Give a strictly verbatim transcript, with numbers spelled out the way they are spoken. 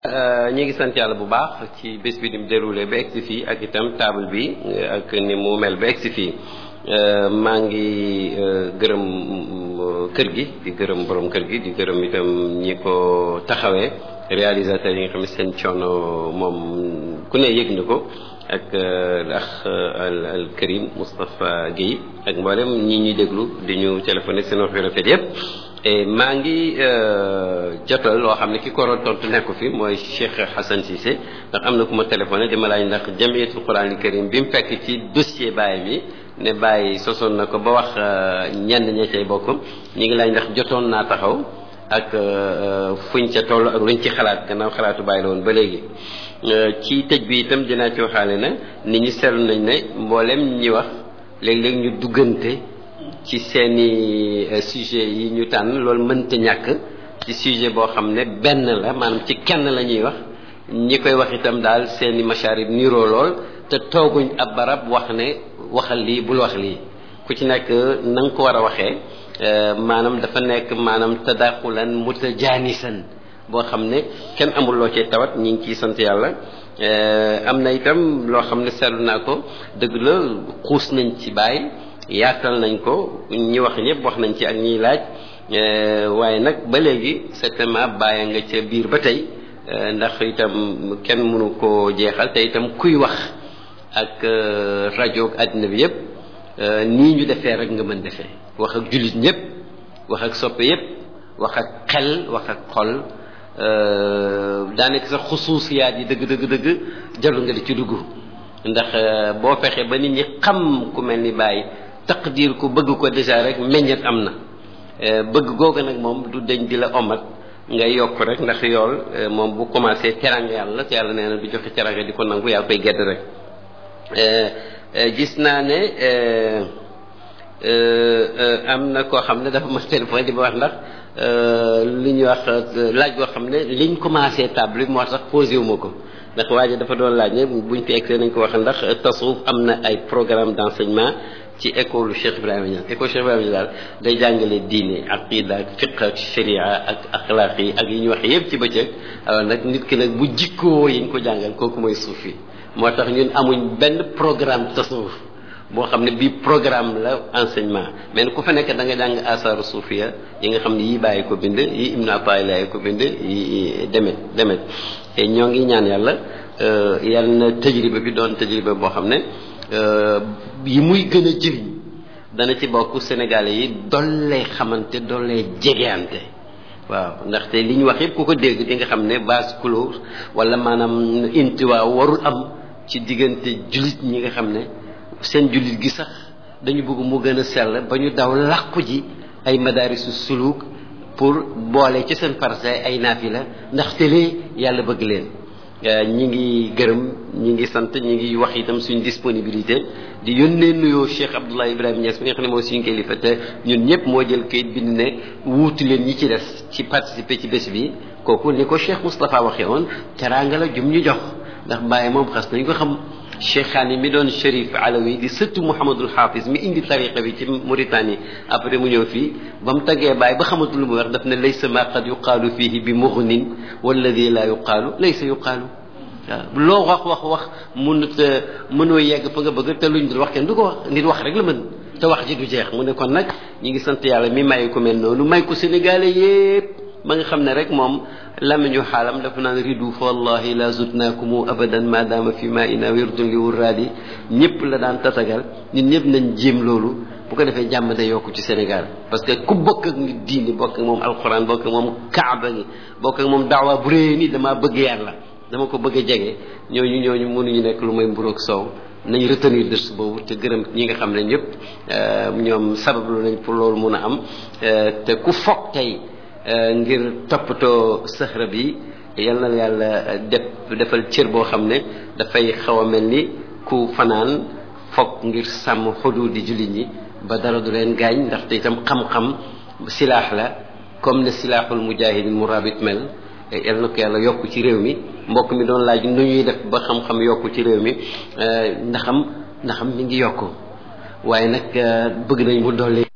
ñi ngi sant yàlla bu baax ci bés bi dim déroulé ba egsi fii ak itam table bi ak ni mu mel ba egsi fii maa ngi gërëm kër gi di gërëm borom kër gi di gërëm itam ñi ko taxawee réalisateurs yi nga xam ne seen coono moom ku ne yëg na ko ak ndax al al Karim Moustapha Guèye ak mboolem ñi ñuy déglu di ñu téléphoné seen wax yu rafet yëpp maa ngi jotal loo xam ne ki ko tontu nekk fi mooy Cheikh Hassan Cissé ndax am na ku ma téléphoné di ma laaj ndax jamiyatul Quranil Karim bi mu fekk ci dossier Baye bi ne Baye sosoon na ko ba wax ñenn ña cay bokk ñu ngi laaj ndax jotoon naa taxaw ak fuñ ca toll ak luñ ci xalaat gannaaw xalaatu Baye la woon ba léegi. ci tëj bi itam dinaa ci waxaale na nit ñi seetlu nañ ne mboolem ñi wax léeg-léeg ñu duggante ci seeni sujet yi ñu tànn loolu mënta ñàkk ci sujet boo xam ne benn la maanaam ci kenn la ñuy wax ñi koy wax itam daal seeni masharib niroo lool te tooguñ ab barab wax ne waxal lii bul wax lii ku ci nekk na nga ko war a waxee maanaam dafa nekk maanaam tadaxulan mutajaanisan boo xam ne kenn amul loo cee tawat ñi ngi ciy sant yàlla am na itam loo xam ne seetlu naa ko dëgg la xuus nañ ci Baye yaatal nañ ko ñi wax ñëpp wax nañ ci ak ñiy laaj waaye nag ba léegi certainement Baye nga ca biir ba tey ndax itam kenn mënu koo jeexal te itam kuy wax ak rajo ak àddina bi yëpp nii ñu defee rek nga mën defee wax ak jullit ñëpp wax ak soppe yëpp wax ak xel wax ak xol daanaka sax xusuusiyaat yi dëgg dëgg dëgg jarul nga di ci dugg ndax boo fexee ba nit ñi xam ku mel ni Baye taqdir ko bëgg ko déjà rek meññet am na bëgg googu nag moom du deñ di la omat ngay yokk rek ndax yool moom bu commencé teranga yàlla te yàlla nee na du joxe teranga di ko nangu yaa koy gedd rek gis naa ne am na koo xam ne dafa ma téléphone di ma wax ndax li ñuy wax laaj boo xam ne liñ commencé table bi moo tax posé wu ma ko ndax waa ji dafa doon laaj ne buñ fi egsee nañ ko wax ndax tasawuf am na ay programme d'enseignement ci école Cheikh Ibrahima Niass école Cheikh Ibrahima Niass daal day jàngale diine aqida ak fiqh ak sharia ak axlaaq yi ak yi ñu wax yëpp ci bëccëg alors nag nit ki nag bu jikkoo yi ñu ko jàngal kooku mooy suufi moo tax ñun amuñ benn programme tasawuf boo xam ne bii programme la enseignement mais ku fa nekk da nga jàng asaaru suufiya yi nga xam ne yii Baye ko bind yii Ibn Ataillah ko bind yi demet demet te ñoo ngi ñaan yàlla yàlla na tajriba bi doon tajriba boo xam ne yi muy gën a jëriñ dana ci bokk Sénégalais yi dollee xamante dollee jegeante waaw ndaxte li ñu wax yëpp ku ko dégg di nga xam ne base couleur wala maanaam intiwaa warul am ci diggante jullit ñi nga xam ne seen jullit gi sax dañu bëgg mu gën a sell ba ñu daw làqu ji ay madarisu suluk pour boole ci seen farse ay naafila ndaxte lee yàlla bëgg leen ñi ngi gërëm ñi ngi sant ñi ngi wax itam suñ disponibilité di yónnee nuyoo Cheikh Abdoulaye Ibrahima Niass mi nga xam ne mooy suñu kilifa te ñun ñëpp moo jël kayit bind ne wuutu leen ñi ci des ci participer ci bés bi kooku ni ko Cheikh Moustapha waxee woon teraanga la jum ñu jox ndax Baye moom xas nañ ko xam Cheikhaani mi doon Chérif Alawi di sëttu Mouhamadul Hafiz mi indi tariqa bi ci Mauritanie après mu ñëw fii ba mu taggee Baye ba xamatul lu mu wax daf ne laysa ma qad yuqaalu fihi bi mughnin walladi la yuqaalu laysa yuqaalu waaw loo wax wax wax mënut mënoo yegg fa nga bëgg te luñ dul wax kenn du ko wax nit wax rek la mën te wax ji du jeex mu ne kon nag ñi ngi sant yàlla mi may ko mel noonu may ko Sénégalais yépp ma nga xam ne rek moom lamiñu xaalam dafa naan ridu fa wallahi la zutnaakumu abadan ma dama fi ma ina wirdun li wurraadi ñëpp la daan tatagal ñun ñëpp nañ jéem loolu bu ko defee jàmm day yokku ci Sénégal parce que ku bokk ak nit diini bokk ak moom alquran bokk ak moom kaaba gi bokk ak moom daawa bu réy ni damaa bëgg yàlla dama ko bëgg a jege ñooñu ñooñu mënuñu nekk lu may mburoog soow nañ retenir dërs boobu te gërëm ñi nga xam ne ñëpp ñoom sabablu nañ pour loolu mun a am te ku foog tey ngir toppatoo sëxra bi yal na yàlla def defal cër boo xam ne dafay xaw a mel ni ku fanaan foog ngir sàmm xudu di jullit ñi ba dara du leen gaañ ndaxte itam xam-xam silaax la comme ne silaaxul mujahidin murabit mel yal na ko yàlla yokk ci réew mi mbokk mi doon laaj nu ñuy def ba xam-xam yokk ci réew mi ndaxam ndaxam mi ngi yokk waaye nag bëgg nañ mu dolli